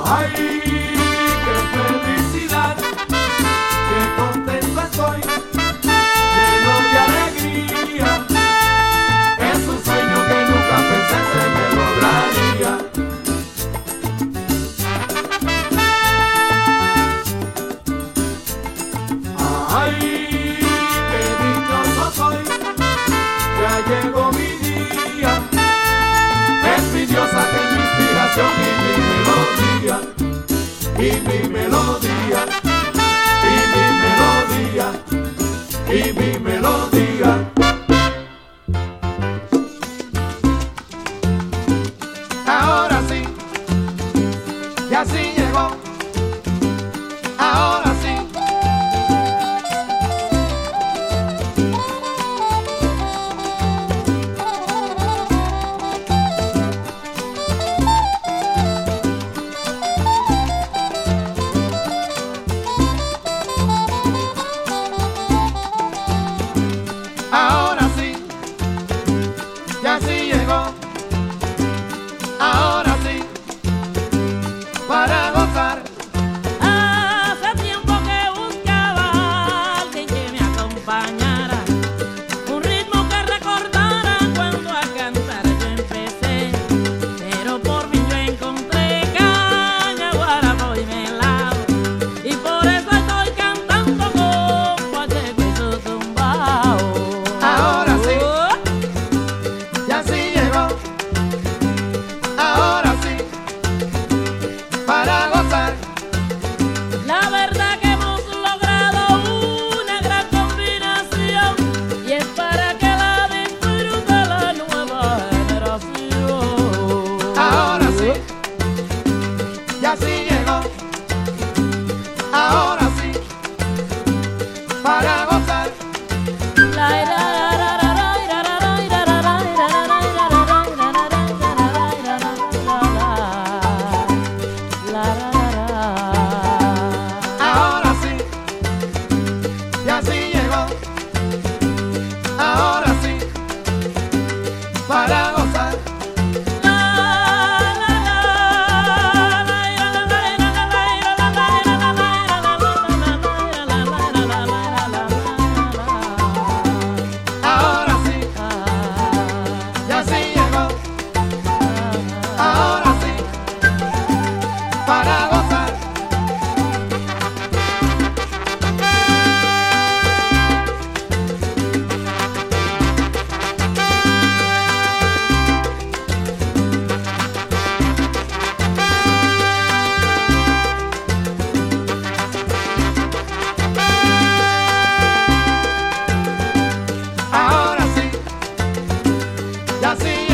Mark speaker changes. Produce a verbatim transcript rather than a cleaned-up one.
Speaker 1: Ay, qué felicidad, qué contento estoy, lleno de alegría. Es un sueño que nunca pensé se me lograría. Ay, qué dichoso soy, ya llegó mi día. Es mi diosa que es mi inspiración y mi melodía, y mi melodía, y mi melodía, y mi melodía. Ahora sí, ya sí llegó, ahora sí. Ahora sí, ya sí llegó, ahora sí, para gozar.
Speaker 2: Hace tiempo que buscaba a alguien que me acompañara, un ritmo que recordara cuando a cantar yo empecé, pero por fin yo encontré caña, guarapo y melao, y por eso estoy cantando con Pacheco y su tumbao.
Speaker 1: Ahora sí, ya sí llegó, ahora sí, para gozar.
Speaker 2: La verdad que hemos logrado una gran combinación y es para que la disfrute la nueva generación.
Speaker 1: Ahora sí, ya sí llegó, ahora sí, para gozar. Ahora sí, ya sí llegó, ahora sí, para gozar. Ahora sí, ya sí llegó, ahora sí, para gozar. Ahora sí, ya sí